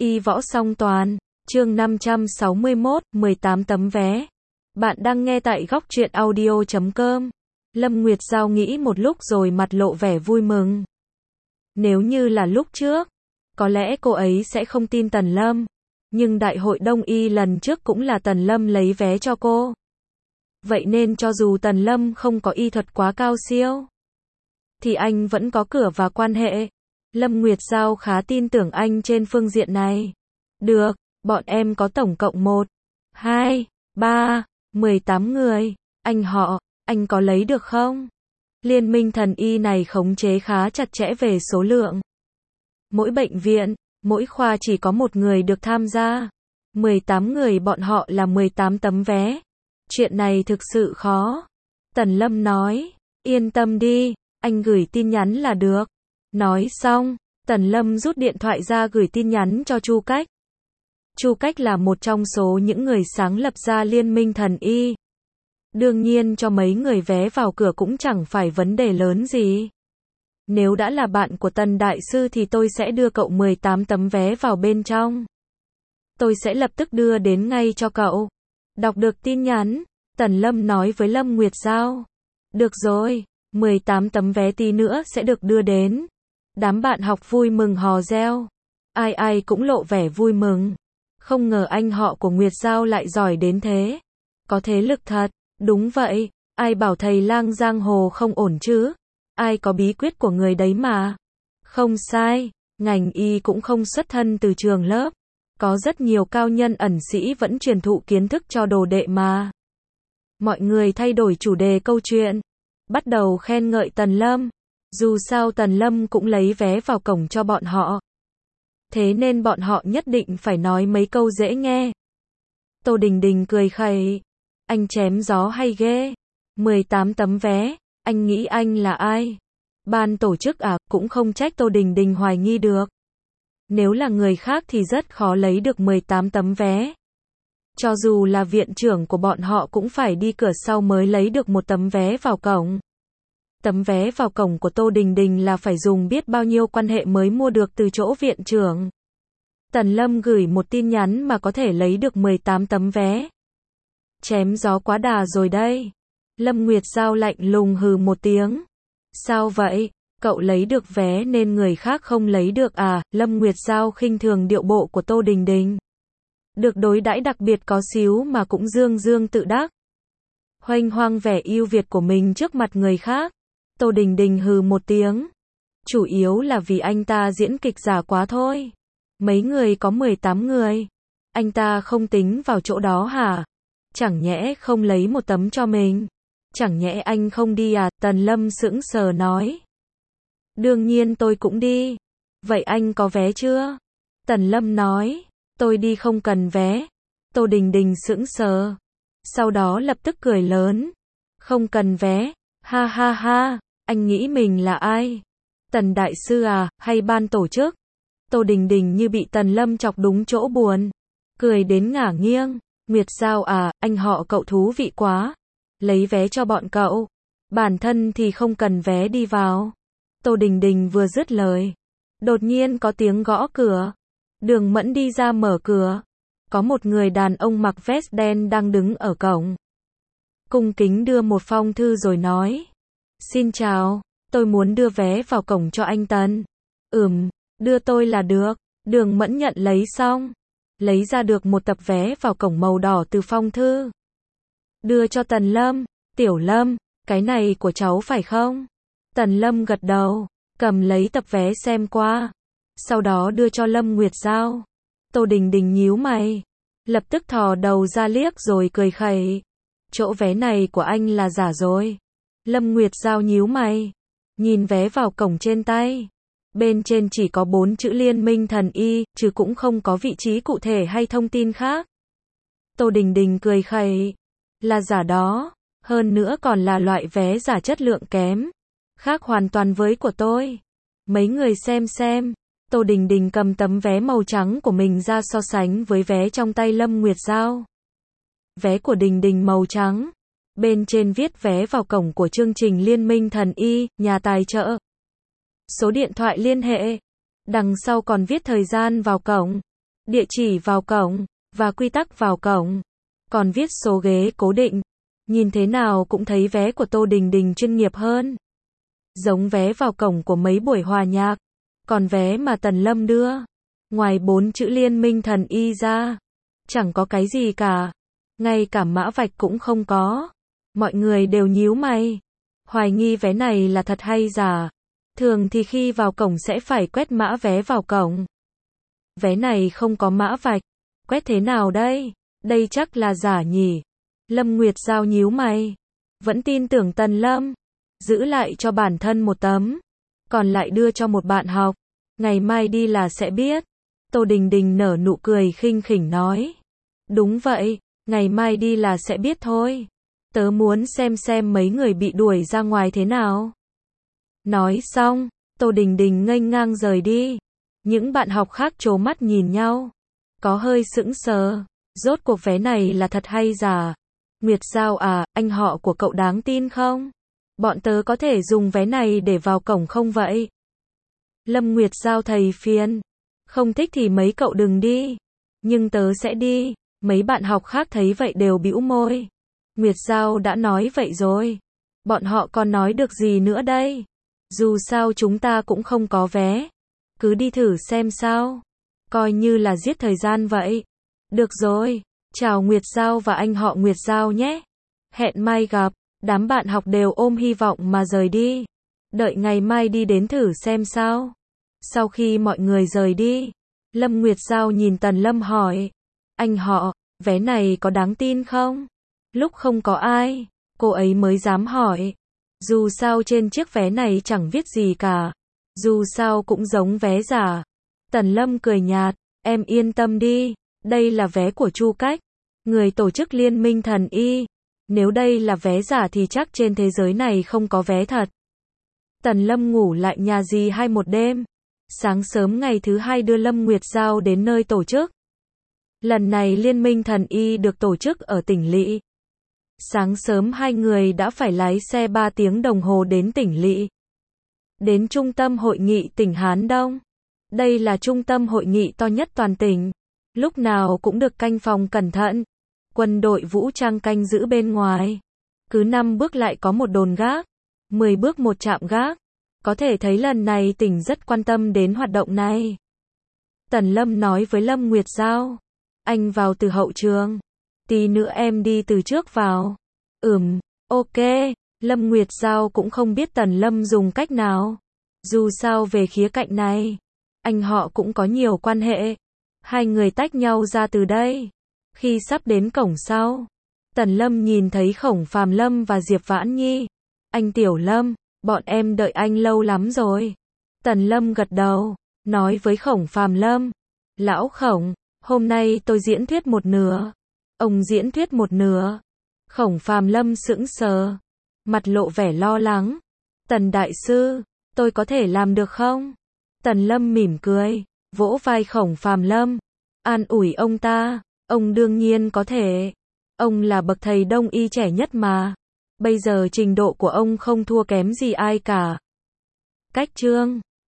Y võ song toàn, chương 561, 18 tấm vé. Bạn đang nghe tại góc truyện audio.com. Lâm Nguyệt Giao nghĩ một lúc rồi mặt lộ vẻ vui mừng. Nếu như là lúc trước, có lẽ cô ấy sẽ không tin Tần Lâm. Nhưng đại hội Đông Y lần trước cũng là Tần Lâm lấy vé cho cô. Vậy nên cho dù Tần Lâm không có y thuật quá cao siêu, thì anh vẫn có cửa và quan hệ. Lâm Nguyệt Giao khá tin tưởng anh trên phương diện này. Được, bọn em có tổng cộng 1, 2, 3, 18 người. Anh có lấy được không? Liên minh thần y này khống chế khá chặt chẽ về số lượng. Mỗi bệnh viện, mỗi khoa chỉ có một người được tham gia. 18 người bọn họ là 18 tấm vé. Chuyện này thực sự khó. Tần Lâm nói, yên tâm đi, anh gửi tin nhắn là được. Nói xong, Tần Lâm rút điện thoại ra gửi tin nhắn cho Chu Cách. Chu Cách là một trong số những người sáng lập ra Liên minh thần y. Đương nhiên cho mấy người vé vào cửa cũng chẳng phải vấn đề lớn gì. Nếu đã là bạn của Tần Đại Sư thì tôi sẽ đưa cậu 18 tấm vé vào bên trong. Tôi sẽ lập tức đưa đến ngay cho cậu. Đọc được tin nhắn, Tần Lâm nói với Lâm Nguyệt Giao. Được rồi, 18 tấm vé tí nữa sẽ được đưa đến. Đám bạn học vui mừng hò reo. Ai cũng lộ vẻ vui mừng. Không ngờ anh họ của Nguyệt Giao lại giỏi đến thế. Có thế lực thật. Đúng vậy, ai bảo thầy lang giang hồ không ổn chứ? Ai có bí quyết của người đấy mà. Không sai, ngành y cũng không xuất thân từ trường lớp. Có rất nhiều cao nhân ẩn sĩ vẫn truyền thụ kiến thức cho đồ đệ mà. Mọi người thay đổi chủ đề câu chuyện. Bắt đầu khen ngợi Tần Lâm. Dù sao Tần Lâm cũng lấy vé vào cổng cho bọn họ. Thế nên bọn họ nhất định phải nói mấy câu dễ nghe. Tô Đình Đình cười khẩy. Anh chém gió hay ghê. 18 tấm vé, anh nghĩ anh là ai? Ban tổ chức à, cũng không trách Tô Đình Đình hoài nghi được. Nếu là người khác thì rất khó lấy được 18 tấm vé. Cho dù là viện trưởng của bọn họ cũng phải đi cửa sau mới lấy được một tấm vé vào cổng. Tấm vé vào cổng của Tô Đình Đình là phải dùng biết bao nhiêu quan hệ mới mua được từ chỗ viện trưởng. Tần Lâm gửi một tin nhắn mà có thể lấy được 18 tấm vé. Chém gió quá đà rồi đây. Lâm Nguyệt Giao lạnh lùng hừ một tiếng. Sao vậy? Cậu lấy được vé nên người khác không lấy được à? Lâm Nguyệt Giao khinh thường điệu bộ của Tô Đình Đình. Được đối đãi đặc biệt có xíu mà cũng dương dương tự đắc. Hoành hoang vẻ ưu việt của mình trước mặt người khác. Tô Đình Đình hừ một tiếng. Chủ yếu là vì anh ta diễn kịch giả quá thôi. Mấy người có 18 người. Anh ta không tính vào chỗ đó hả? Chẳng nhẽ không lấy một tấm cho mình? Chẳng nhẽ anh không đi à? Tần Lâm sững sờ nói. Đương nhiên tôi cũng đi. Vậy anh có vé chưa? Tần Lâm nói. Tôi đi không cần vé. Tô Đình Đình sững sờ. Sau đó lập tức cười lớn. Không cần vé. Ha ha ha. Anh nghĩ mình là ai? Tần Đại Sư à, hay ban tổ chức? Tô Đình Đình như bị Tần Lâm chọc đúng chỗ buồn. Cười đến ngả nghiêng. Nguyệt Giao à, anh họ cậu thú vị quá. Lấy vé cho bọn cậu. Bản thân thì không cần vé đi vào. Tô Đình Đình vừa dứt lời. Đột nhiên có tiếng gõ cửa. Đường Mẫn đi ra mở cửa. Có một người đàn ông mặc vest đen đang đứng ở cổng. Cung kính đưa một phong thư rồi nói. Xin chào, tôi muốn đưa vé vào cổng cho anh Tần. Đưa tôi là được. Đường Mẫn nhận lấy xong. Lấy ra được một tập vé vào cổng màu đỏ từ phong thư. Đưa cho Tần Lâm. Tiểu Lâm, cái này của cháu phải không? Tần Lâm gật đầu, cầm lấy tập vé xem qua. Sau đó đưa cho Lâm Nguyệt Giao. Tô Đình Đình nhíu mày. Lập tức thò đầu ra liếc rồi cười khẩy. Chỗ vé này của anh là giả rồi. Lâm Nguyệt Giao nhíu mày. Nhìn vé vào cổng trên tay. Bên trên chỉ có 4 chữ Liên minh thần y, chứ cũng không có vị trí cụ thể hay thông tin khác. Tô Đình Đình cười khẩy. Là giả đó. Hơn nữa còn là loại vé giả chất lượng kém. Khác hoàn toàn với của tôi. Mấy người xem. Tô Đình Đình cầm tấm vé màu trắng của mình ra so sánh với vé trong tay Lâm Nguyệt Giao. Vé của Đình Đình màu trắng. Bên trên viết vé vào cổng của chương trình Liên minh thần y, nhà tài trợ. Số điện thoại liên hệ. Đằng sau còn viết thời gian vào cổng. địa chỉ vào cổng, và quy tắc vào cổng. Còn viết số ghế cố định. Nhìn thế nào cũng thấy vé của Tô Đình Đình chuyên nghiệp hơn. Giống vé vào cổng của mấy buổi hòa nhạc. Còn vé mà Tần Lâm đưa, ngoài 4 chữ Liên minh thần y ra, chẳng có cái gì cả. Ngay cả mã vạch cũng không có. Mọi người đều nhíu mày. Hoài nghi vé này là thật hay giả. Thường thì khi vào cổng sẽ phải quét mã vé vào cổng. Vé này không có mã vạch. Quét thế nào đây? Đây chắc là giả nhỉ? Lâm Nguyệt Giao nhíu mày. Vẫn tin tưởng Tần Lâm. Giữ lại cho bản thân một tấm. Còn lại đưa cho một bạn học. Ngày mai đi là sẽ biết. Tô Đình Đình nở nụ cười khinh khỉnh nói. Đúng vậy, ngày mai đi là sẽ biết thôi. Tớ muốn xem mấy người bị đuổi ra ngoài thế nào. Nói xong, Tô Đình Đình nghênh ngang rời đi. Những bạn học khác trố mắt nhìn nhau. Có hơi sững sờ. Rốt cuộc vé này là thật hay giả? Nguyệt Giao à, anh họ của cậu đáng tin không? Bọn tớ có thể dùng vé này để vào cổng không vậy? Lâm Nguyệt Giao thầy phiền. Không thích thì mấy cậu đừng đi. Nhưng tớ sẽ đi. Mấy bạn học khác thấy vậy đều bĩu môi. Nguyệt Giao đã nói vậy rồi. Bọn họ còn nói được gì nữa đây? Dù sao chúng ta cũng không có vé. Cứ đi thử xem sao. Coi như là giết thời gian vậy. Được rồi. Chào Nguyệt Giao và anh họ Nguyệt Giao nhé. Hẹn mai gặp. Đám bạn học đều ôm hy vọng mà rời đi. Đợi ngày mai đi đến thử xem sao. Sau khi mọi người rời đi, Lâm Nguyệt Giao nhìn Tần Lâm hỏi. Anh họ, vé này có đáng tin không? Lúc không có ai, cô ấy mới dám hỏi. Dù sao trên chiếc vé này chẳng viết gì cả. Dù sao cũng giống vé giả. Tần Lâm cười nhạt. Em yên tâm đi. Đây là vé của Chu Cách, người tổ chức Liên minh thần y. Nếu đây là vé giả thì chắc trên thế giới này không có vé thật. Tần Lâm ngủ lại nhà dì Hai một đêm. Sáng sớm ngày thứ hai đưa Lâm Nguyệt Giao đến nơi tổ chức. Lần này Liên minh thần y được tổ chức ở tỉnh Lỵ. Sáng sớm hai người đã phải lái xe 3 tiếng đồng hồ đến tỉnh Lỵ. Đến trung tâm hội nghị tỉnh Hán Đông. Đây là trung tâm hội nghị to nhất toàn tỉnh. Lúc nào cũng được canh phòng cẩn thận. Quân đội vũ trang canh giữ bên ngoài. Cứ 5 bước lại có một đồn gác. 10 bước một trạm gác. Có thể thấy lần này tỉnh rất quan tâm đến hoạt động này. Tần Lâm nói với Lâm Nguyệt Giao. Anh vào từ hậu trường. Tí nữa em đi từ trước vào. Ok. Lâm Nguyệt Giao cũng không biết Tần Lâm dùng cách nào. Dù sao về khía cạnh này, anh họ cũng có nhiều quan hệ. Hai người tách nhau ra từ đây. Khi sắp đến cổng sau, Tần Lâm nhìn thấy Khổng Phàm Lâm và Diệp Vãn Nhi. Anh Tiểu Lâm, bọn em đợi anh lâu lắm rồi. Tần Lâm gật đầu, nói với Khổng Phàm Lâm. Lão Khổng, hôm nay tôi diễn thuyết một nửa. Ông diễn thuyết một nửa. Khổng Phàm Lâm sững sờ, mặt lộ vẻ lo lắng. Tần đại sư, tôi có thể làm được không? Tần Lâm mỉm cười, vỗ vai Khổng Phàm Lâm, an ủi ông ta. Ông đương nhiên có thể. Ông là bậc thầy đông y trẻ nhất mà. Bây giờ trình độ của ông không thua kém gì ai cả. Cách chương